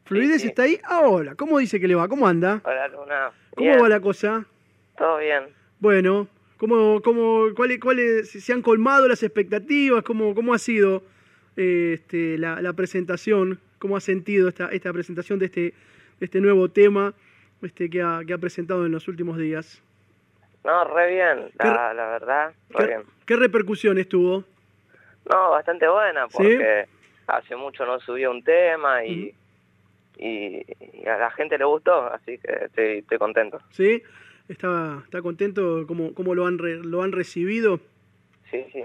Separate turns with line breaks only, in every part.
Fluidez
sí.
está ahí. Ah, hola, ¿cómo dice que le va? ¿Cómo anda?
Hola, Luna.
¿Cómo
Bien,
va la cosa?
todo bien.
Bueno, ¿cuáles se han colmado las expectativas? ¿Cómo ha sido la presentación? ¿Cómo ha sentido esta presentación de este nuevo tema que ha presentado en los últimos días?
No, re bien,
¿Qué, re-
la verdad, re
qué-
bien.
qué repercusiones tuvo?
No, bastante buena
¿Sí?
porque hace mucho no subía un tema
Ujú.
y a la gente le gustó, así que estoy contento.
¿Sí? ¿Está contento cómo lo han recibido
Sí, sí,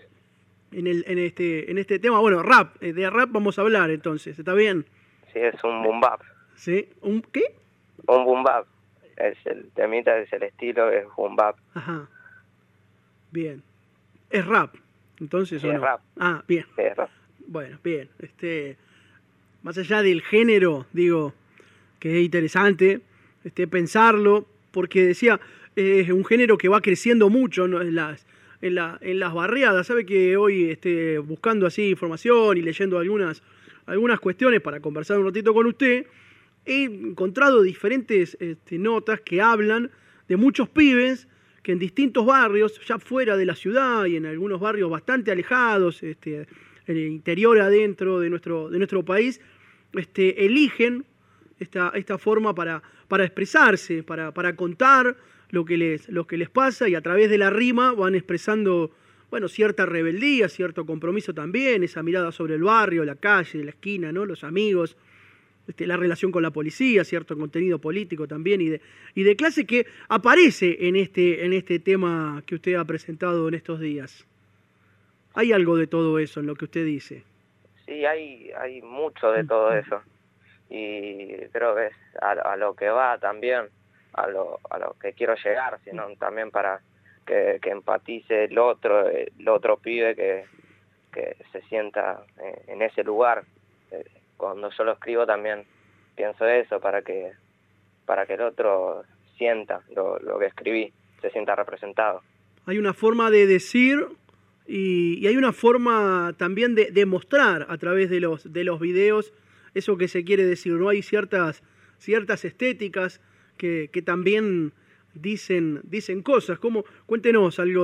en este tema? Bueno, rap, de rap vamos a hablar entonces, ¿está bien?
sí, es un boom bap.
¿Sí? ¿Un qué?
Un boom bap. Es el temita, es el estilo, es boom bap.
Ajá, bien. ¿Es rap, entonces
Sí,
o
es
no?
rap,
Ah, bien.
sí, es rap.
Bueno, bien. Más allá del género, digo, que es interesante pensarlo, porque decía, es un género que va creciendo mucho, ¿no? En las barriadas. Sabe que hoy, buscando así información y leyendo algunas cuestiones para conversar un ratito con usted, he encontrado diferentes notas que hablan de muchos pibes que en distintos barrios, ya fuera de la ciudad y en algunos barrios bastante alejados, en el interior adentro de nuestro país, eligen esta forma para expresarse, para contar lo que les pasa, y a través de la rima van expresando, bueno, cierta rebeldía, cierto compromiso también, esa mirada sobre el barrio, la calle, la esquina, ¿no? Los amigos, la relación con la policía, cierto contenido político también y de clase que aparece en este tema que usted ha presentado en estos días. Hay algo de todo eso en lo que usted dice.
Sí, hay mucho de todo eso. Y creo que es a lo que va también, a lo que quiero llegar, sino también para que empatice el otro pibe que se sienta en ese lugar. Cuando yo lo escribo también pienso eso, para que el otro sienta lo que escribí, se sienta representado.
Hay una forma de decir y hay una forma también de mostrar a través de los videos eso que se quiere decir, ¿no? Hay ciertas estéticas que también dicen cosas. Cuéntenos algo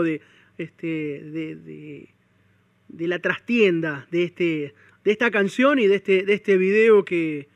de la trastienda de esta canción y de este video que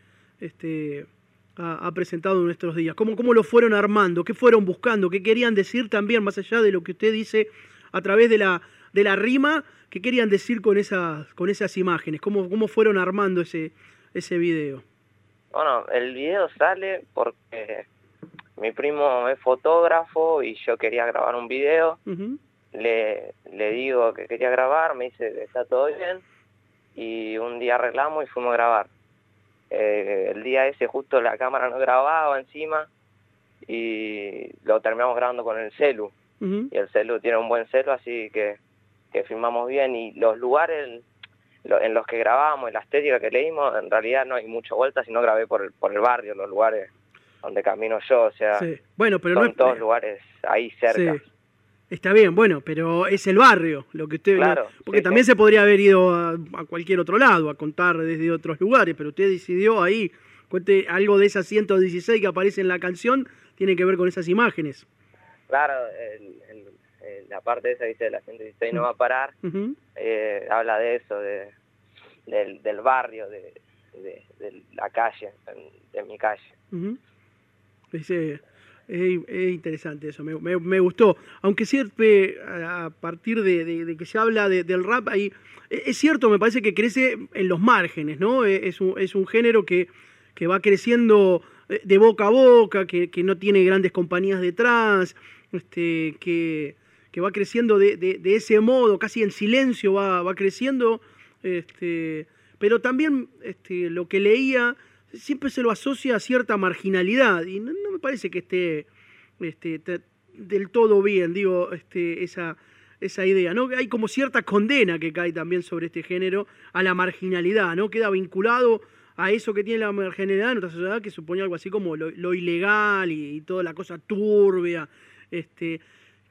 ha presentado en nuestros días. ¿Cómo lo fueron armando? ¿Qué fueron buscando? ¿Qué querían decir también, más allá de lo que usted dice a través de la rima? ¿Qué querían decir con esas imágenes? ¿Cómo fueron armando ese video?
Bueno, el video sale porque mi primo es fotógrafo y yo quería grabar un video.
Uh-huh.
Le digo que quería grabar, me dice está todo bien, y un día arreglamos y fuimos a grabar. El día ese justo la cámara no grababa encima y lo terminamos grabando con el celu.
Uh-huh.
Y el celu tiene un buen celu, así que filmamos bien. Y los lugares en los que grabábamos y la estética que leímos, en realidad no hay mucha vuelta, sino grabé por el barrio, los lugares donde camino yo, o sea,
Sí. Bueno, pero no
son
es...
todos lugares ahí cerca.
Sí. Está bien, bueno, pero es el barrio lo que usted...
Claro,
porque
sí,
también
sí.
se podría haber ido a cualquier otro lado, a contar desde otros lugares, pero usted decidió ahí, cuente algo de esas 116 que aparece en la canción, tiene que ver con esas imágenes.
Claro, la parte esa dice la 116 no va a parar,
Uh-huh.
habla de eso, del barrio, de la calle, de mi calle.
Uh-huh. Es interesante eso, me gustó. Aunque siempre a partir de que se habla del rap, ahí, es cierto, me parece que crece en los márgenes, ¿no? Es un género que va creciendo de boca a boca, que no tiene grandes compañías detrás, que va creciendo de ese modo, casi en silencio va creciendo, pero también lo que leía siempre se lo asocia a cierta marginalidad y no me parece que esté del todo bien, digo, esa idea, ¿no? Hay como cierta condena que cae también sobre este género a la marginalidad, ¿no? Queda vinculado a eso que tiene la marginalidad en nuestra sociedad, que supone algo así como lo ilegal y toda la cosa turbia,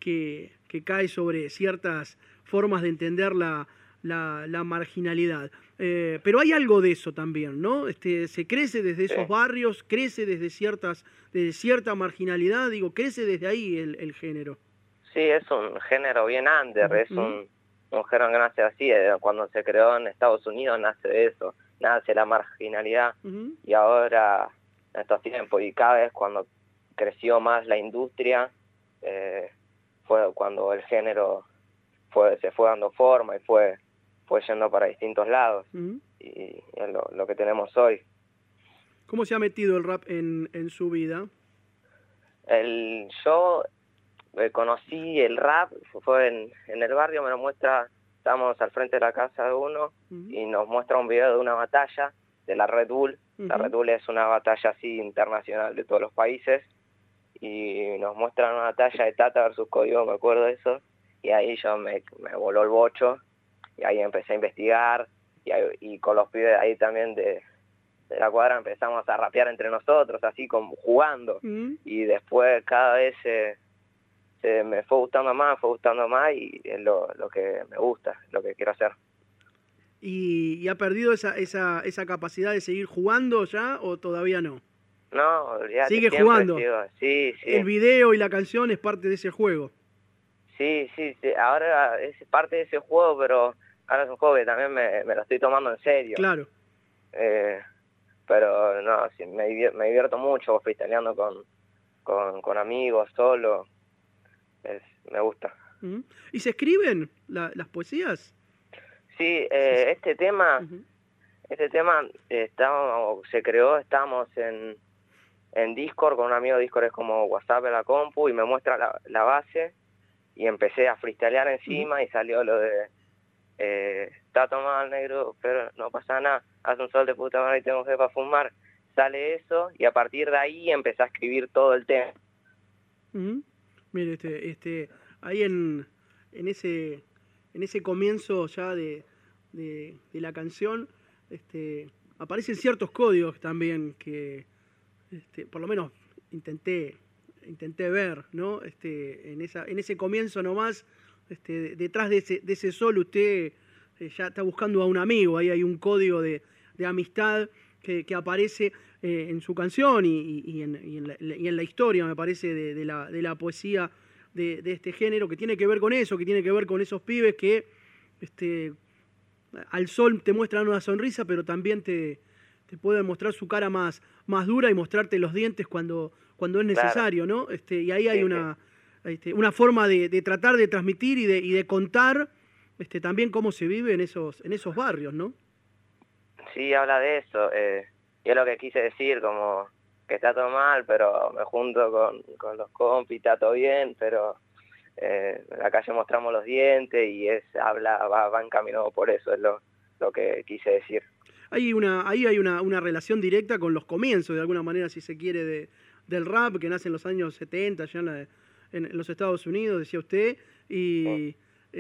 que cae sobre ciertas formas de entender la marginalidad. Pero hay algo de eso también, ¿no? Se crece desde esos barrios, crece desde cierta marginalidad, digo, crece desde ahí el género.
Sí, es un género bien under, es un género que nace así, cuando se creó en Estados Unidos nace de eso, nace la marginalidad, y ahora, en estos tiempos, y cada vez cuando creció más la industria, fue cuando el género se fue dando forma y fue yendo para distintos lados, y es lo que tenemos hoy.
¿Cómo se ha metido el rap en su vida?
Yo conocí el rap, fue en el barrio, me lo muestra, estábamos al frente de la casa de uno, y nos muestra un video de una batalla de la Red Bull. La Red Bull es una batalla así internacional de todos los países, y nos muestra una batalla de Tata versus Código, me acuerdo de eso, y ahí yo me voló el bocho, y ahí empecé a investigar, y con los pibes ahí también de la cuadra empezamos a rapear entre nosotros, así como jugando, y después cada vez me fue gustando más, y es lo que me gusta, lo que quiero hacer.
¿Y ha perdido esa capacidad de seguir jugando ya o todavía no?
No, olvidate,
sigue jugando.
Sí.
El video y la canción es parte de ese juego.
Sí, ahora es parte de ese juego, pero ahora es un juego que también me lo estoy tomando en serio.
Claro.
Pero no, sí, me divierto mucho freestyleando con amigos, solo. Me gusta.
¿Y se escriben las poesías?
Sí, este tema se creó, estamos en Discord con un amigo. Discord es como WhatsApp en la compu, y me muestra la base, y empecé a freestylear encima, y salió lo de está tomado el negro, pero no pasa nada, hace un sol de puta madre y tengo que para fumar. Sale eso, y a partir de ahí empecé a escribir todo el tema.
Mire, ahí en ese comienzo ya de la canción, aparecen ciertos códigos también que, por lo menos intenté ver, ¿no? En ese comienzo nomás, detrás de ese sol usted ya está buscando a un amigo, ahí hay un código de amistad que aparece en su canción y en la historia, me parece, de la poesía de este género, que tiene que ver con eso, que tiene que ver con esos pibes que al sol te muestran una sonrisa, pero también te pueden mostrar su cara más dura y mostrarte los dientes cuando es necesario, ¿no? Y ahí hay una forma de tratar de transmitir y de contar también cómo se vive en esos barrios, ¿no?
Sí, habla de eso. Yo lo que quise decir, como que está todo mal, pero me junto con los compis, está todo bien, pero en la calle mostramos los dientes, y va encaminado por eso, es lo que quise decir.
Ahí hay una relación directa con los comienzos, de alguna manera, si se quiere, del rap, que nace en los años 70, ya en los Estados Unidos, decía usted, y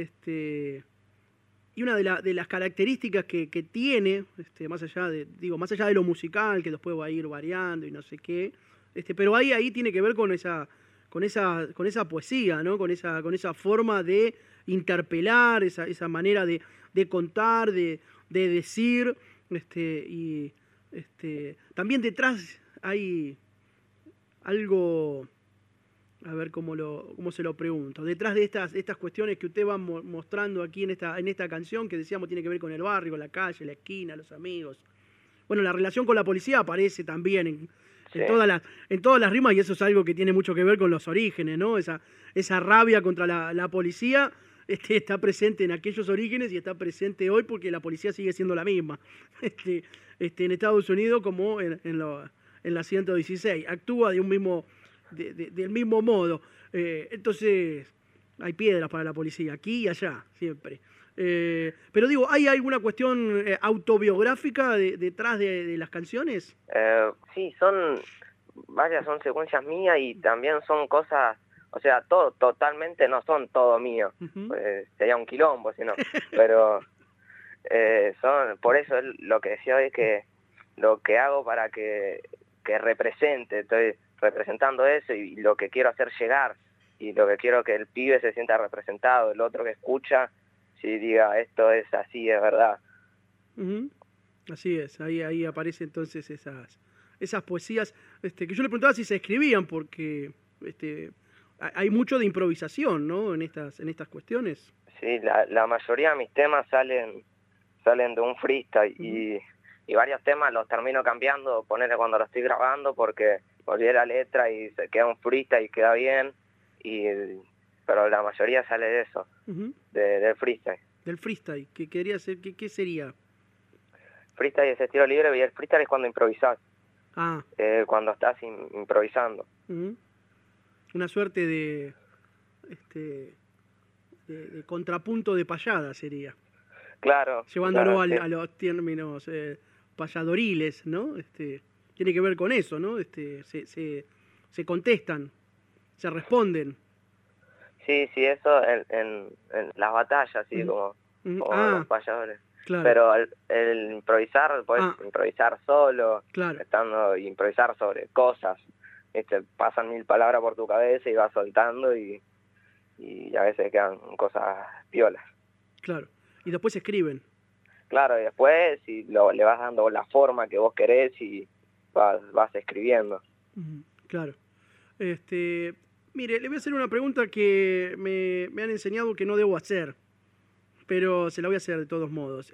una de las características que tiene, más allá de lo musical, que después va a ir variando y no sé qué, pero ahí tiene que ver con esa poesía, ¿no? Con esa forma de interpelar, esa manera de contar, de decir, y también detrás hay algo, a ver cómo se lo pregunto, detrás de estas cuestiones que usted va mostrando aquí en esta canción, que decíamos tiene que ver con el barrio, la calle, la esquina, los amigos. Bueno, la relación con la policía aparece también en todas las rimas, y eso es algo que tiene mucho que ver con los orígenes, ¿no? Esa rabia contra la policía está presente en aquellos orígenes y está presente hoy porque la policía sigue siendo la misma. En Estados Unidos como en la 116. Actúa del mismo modo. Entonces, hay piedras para la policía, aquí y allá, siempre. Pero digo, ¿hay alguna cuestión autobiográfica detrás de las canciones?
Sí, son secuencias mías, y también son cosas, o sea, todo totalmente no son todo mío. Sería un quilombo si no, pero por eso lo que decía hoy es que lo que hago para que represente, estoy representando eso, y lo que quiero hacer llegar, y lo que quiero que el pibe se sienta representado, el otro que escucha, si diga esto es así, es verdad.
Ujú. Así es, ahí aparecen entonces esas poesías, que yo le preguntaba si se escribían, porque hay mucho de improvisación, ¿no? En estas cuestiones.
Sí, la mayoría de mis temas salen de un freestyle
Ujú.
y varios temas los termino cambiando, ponerle cuando lo estoy grabando porque olvidé la letra y se queda un freestyle y queda bien, y, pero la mayoría sale de eso,
Ujú.
del freestyle.
Del freestyle, que quería hacer, ¿qué sería?
Freestyle es estilo libre y el freestyle es cuando improvisás,
Ah,
cuando estás improvisando.
ujú. Una suerte este, de contrapunto de payada sería,
Claro,
llevándolo
claro, sí.
a los términos payadoriles, ¿no? Tiene que ver con eso, ¿no? Se contestan, se responden.
Sí, sí, eso en las batallas, sí,
Ujú, ujú.
como los
Ah,
payadores.
claro.
Pero el improvisar, puedes
Ah,
improvisar solo,
claro,
improvisar sobre cosas. Pasan 1000 palabras por tu cabeza y vas soltando y a veces quedan cosas piolas.
claro. Y después escriben.
Claro, y después si le vas dando la forma que vos querés y vas escribiendo.
Ujú, claro. Este, Mire, le voy a hacer una pregunta que me han enseñado que no debo hacer, pero se la voy a hacer de todos modos.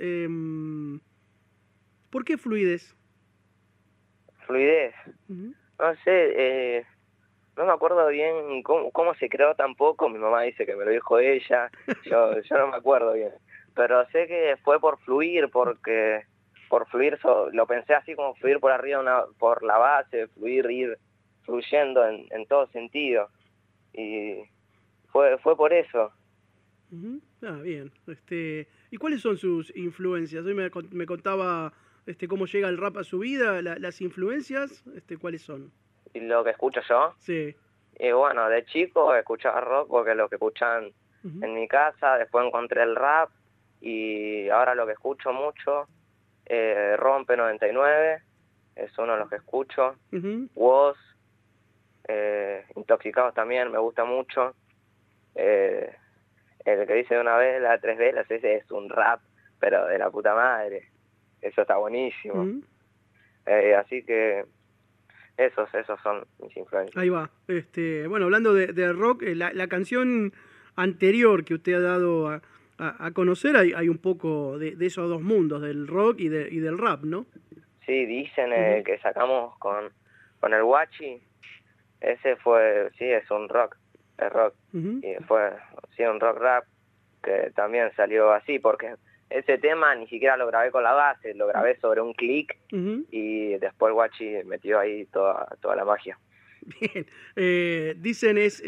¿Por qué fluidez?
Fluidez,
Ujú,
no sé, no me acuerdo bien cómo se creó tampoco, mi mamá dice que me lo dijo ella, yo no me acuerdo bien, pero sé que fue por fluir, porque por fluir, lo pensé así como fluir por arriba, por la base, fluir, ir fluyendo en todo sentido, y fue por eso.
ujú. Ah, bien. ¿Y cuáles son sus influencias? Hoy me contaba cómo llega el rap a su vida, las influencias, ¿cuáles son?
Y lo que escucho yo,
Sí.
y bueno, de chico escuchaba rock porque es lo que escuchaban
Ujú,
en mi casa, después encontré el rap, y ahora lo que escucho mucho, Rompe 99, es uno de los que escucho.
ujú.
Woz, Intoxicados también, me gusta mucho. Eh, el que dice de una vez, la 3 velas, ese es un rap, pero de la puta madre. Eso está buenísimo.
Ujú.
Así que esos son mis influencias.
Ahí va. Bueno, hablando de rock, la canción anterior que usted ha dado a conocer, hay un poco de esos dos mundos, del rock y del rap, ¿no?
Sí, dicen
Ujú,
que sacamos con el Guachi, ese fue, sí, es un rock, es rock.
ujú,
Y fue, sí, un rock rap que también salió así, porque ese tema ni siquiera lo grabé con la base, lo grabé sobre un clic
ujú.
y después Guachi metió ahí toda la magia.
Bien. Dicen es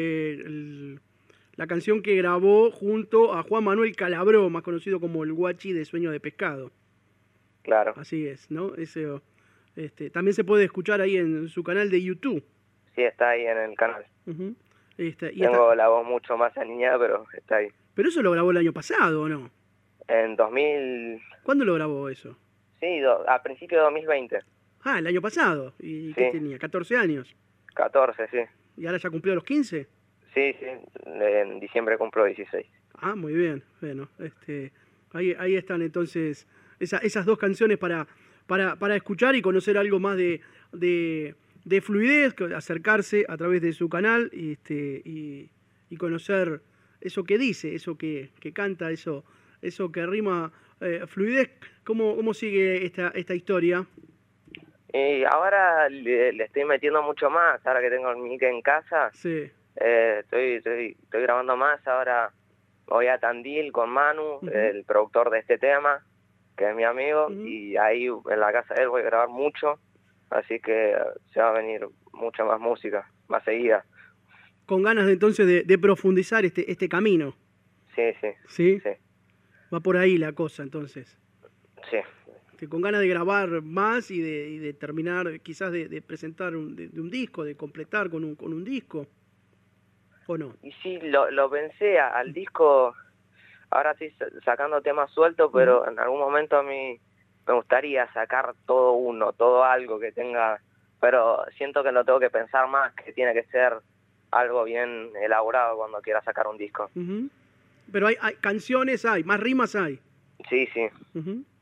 la canción que grabó junto a Juan Manuel Calabró, más conocido como el Guachi de Sueño de Pescado.
Claro,
Así es, ¿no? También se puede escuchar ahí en su canal de YouTube.
sí está ahí en el canal.
Ujú. Y está,
Tengo la voz mucho más aniñada, pero está ahí.
pero eso lo grabó el año pasado, ¿o no?
En 2000,
¿Cuándo lo grabó eso?
sí, a principios de 2020,
Ah, el año pasado. ¿Y qué
sí,
tenía? 14 años.
14, sí.
¿Y ahora ya cumplió los 15?
Sí, sí, en diciembre cumplo 16.
Ah, muy bien. Bueno, ahí están entonces esas dos canciones para escuchar y conocer algo más de fluidez, acercarse a través de su canal y conocer eso que dice, eso que canta, eso que rima. Fluidez, ¿cómo sigue esta historia?
Y ahora le estoy metiendo mucho más, ahora que tengo el mic en casa,
Sí.
estoy grabando más, ahora voy a Tandil con Manu,
Ujú,
el productor de este tema, que es mi amigo,
ujú.
y ahí en la casa de él voy a grabar mucho, así que se va a venir mucha más música, más seguida.
Con ganas entonces de profundizar este camino,
Sí, sí,
¿sí?
sí,
Va por ahí la cosa entonces.
sí.
Con ganas de grabar más y de terminar, quizás de presentar de un disco, de completar con un disco, ¿o no?
Y sí, lo pensé al disco, ahora estoy sacando temas sueltos,
Ujú,
pero en algún momento a mí me gustaría sacar todo uno, todo algo que tenga, pero siento que lo tengo que pensar más, que tiene que ser algo bien elaborado cuando quiera sacar un disco.
ujú. Pero hay canciones, más rimas hay.
Sí, sí,
Ujú.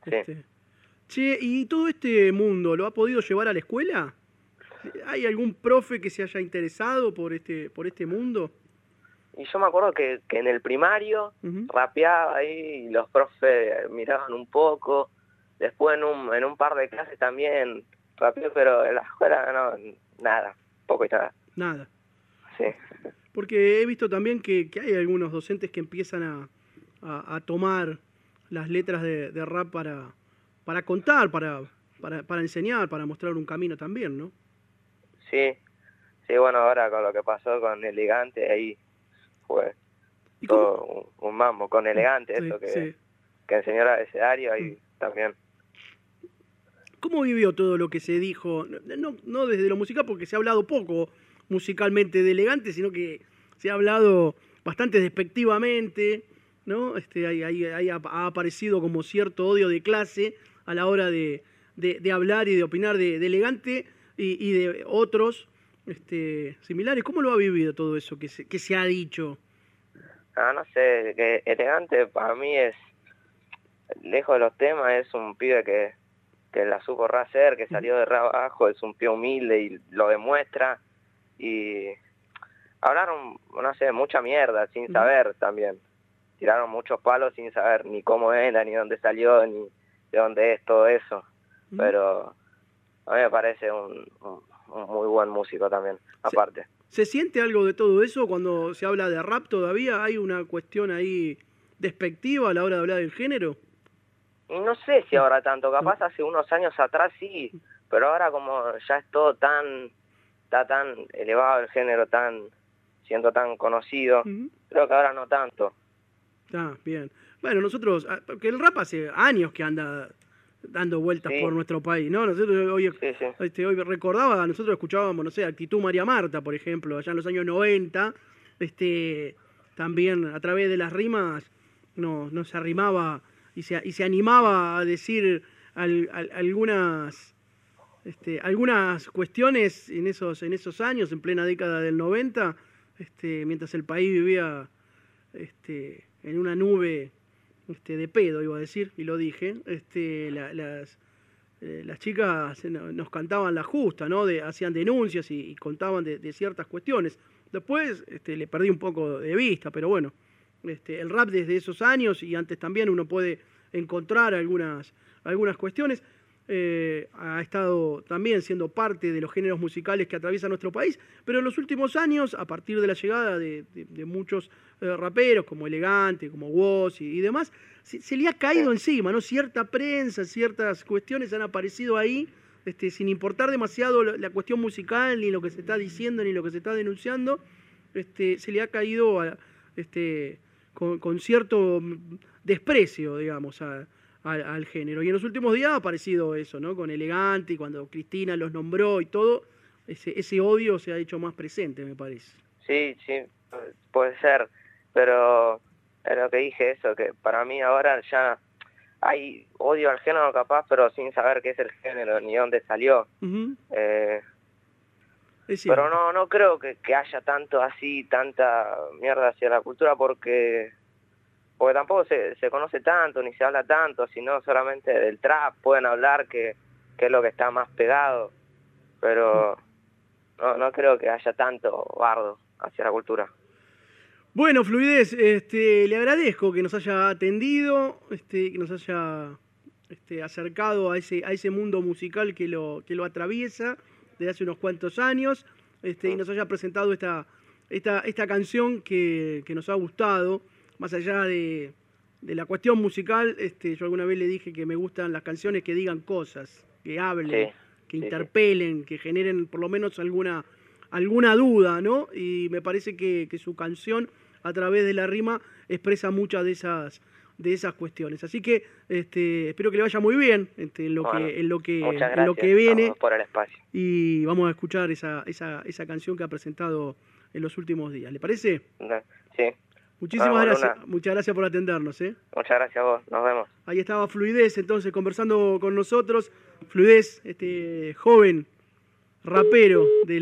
Sí.
Che, ¿y todo este mundo lo ha podido llevar a la escuela? ¿Hay algún profe que se haya interesado por este mundo?
Y yo me acuerdo que en el primario
Ujú.
rapeaba ahí y los profes miraban un poco. Después en un par de clases también rapeé, pero en la escuela no, nada, poco y nada.
Nada.
Sí,
Porque he visto también que hay algunos docentes que empiezan a tomar las letras de rap para contar, para enseñar, para mostrar un camino también, ¿no?
sí, sí, bueno, ahora con lo que pasó con Elegante, ahí fue
¿Y cómo?
todo un mambo con Elegante,
Sí,
eso
sí.
que enseñó el abecedario,
Mm.
ahí también.
¿Cómo vivió todo lo que se dijo? No desde lo musical, porque se ha hablado poco musicalmente de Elegante, sino que se ha hablado bastante despectivamente, ¿no? Ahí ha aparecido como cierto odio de clase a la hora de hablar y de opinar de Elegante y de otros similares. ¿Cómo lo ha vivido todo eso que se ha dicho?
Ah, no sé, que Elegante para mí es, lejos de los temas, es un pibe que la supo rehacer, que
Ujú,
salió de re abajo, es un pibe humilde y lo demuestra. Y hablaron, no sé, mucha mierda sin
ujú,
saber también. Tiraron muchos palos sin saber ni cómo era, ni dónde salió, ni de dónde es todo eso.
ujú.
Pero a mí me parece un muy buen músico también,
¿Se,
aparte.
se siente algo de todo eso cuando se habla de rap todavía? ¿Hay una cuestión ahí despectiva a la hora de hablar del género?
Y no sé si ahora tanto,
No.
capaz hace unos años atrás sí, pero ahora como ya es todo está tan elevado el género, siendo tan conocido,
Ujú.
creo que ahora no tanto.
Está bien. Bueno, nosotros, porque el rap hace años que anda dando vueltas por
Sí,
nuestro país, ¿no? Nosotros
sí, sí,
hoy recordaba, nosotros escuchábamos, no sé, Actitud María Marta, por ejemplo, allá en los años 90, también a través de las rimas nos arrimaba y se animaba a decir algunas cuestiones en esos años, en plena década del 90, mientras el país vivía en una nube de pedo, iba a decir, y lo dije. Las chicas nos cantaban la justa, ¿no? Hacían denuncias y contaban de ciertas cuestiones. Después le perdí un poco de vista, pero bueno, el rap desde esos años y antes también uno puede encontrar algunas cuestiones. Ha estado también siendo parte de los géneros musicales que atraviesan nuestro país, pero en los últimos años, a partir de la llegada de muchos raperos como Elegante, como Woz y demás, se le ha
sí,
caído encima, ¿no? Cierta prensa, ciertas cuestiones han aparecido ahí, sin importar demasiado la cuestión musical, ni lo que se está diciendo, ni lo que se está denunciando, se le ha caído con cierto desprecio, digamos, al género. Y en los últimos días ha aparecido eso, ¿no? Con Elegante, y cuando Cristina los nombró y todo, ese odio se ha hecho más presente, me parece.
sí, sí, puede ser, pero es lo que dije eso, que para mí ahora ya hay odio al género capaz, pero sin saber qué es el género ni dónde salió.
Ujú,
Eh,
es
pero
cierto.
no creo que haya tanto así, tanta mierda hacia la cultura porque tampoco se conoce tanto, ni se habla tanto, sino solamente del trap, pueden hablar que es lo que está más pegado, pero no creo que haya tanto bardo hacia la cultura.
Bueno, Fluidez, le agradezco que nos haya atendido, que nos haya acercado a ese mundo musical que lo atraviesa desde hace unos cuantos años, y
Mm,
nos haya presentado esta canción que nos ha gustado, más allá de la cuestión musical. Yo alguna vez le dije que me gustan las canciones que digan cosas, que hablen,
sí,
que
sí, sí,
interpelen, que generen por lo menos alguna duda, ¿no? Y me parece que su canción a través de la rima expresa muchas de esas cuestiones. Así que espero que le vaya muy bien
bueno, muchas
en lo
gracias
que
a
viene,
vos por el espacio.
y vamos a escuchar esa canción que ha presentado en los últimos días. ¿Le parece?
Sí, nos
Muchísimas
vemos,
gracias.
Luna,
Muchas gracias por atendernos.
muchas gracias a vos, nos vemos.
Ahí estaba Fluidez entonces conversando con nosotros. Fluidez, joven rapero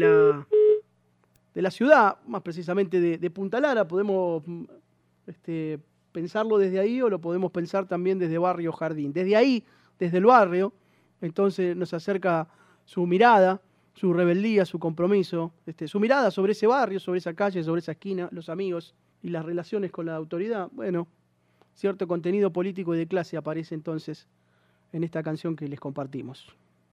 de la ciudad, más precisamente de Punta Lara. Podemos pensarlo desde ahí o lo podemos pensar también desde Barrio Jardín. Desde ahí desde el barrio, entonces nos acerca su mirada, su rebeldía, su compromiso, su mirada sobre ese barrio, sobre esa calle, sobre esa esquina, los amigos y las relaciones con la autoridad. Bueno, cierto contenido político y de clase aparece entonces en esta canción que les compartimos.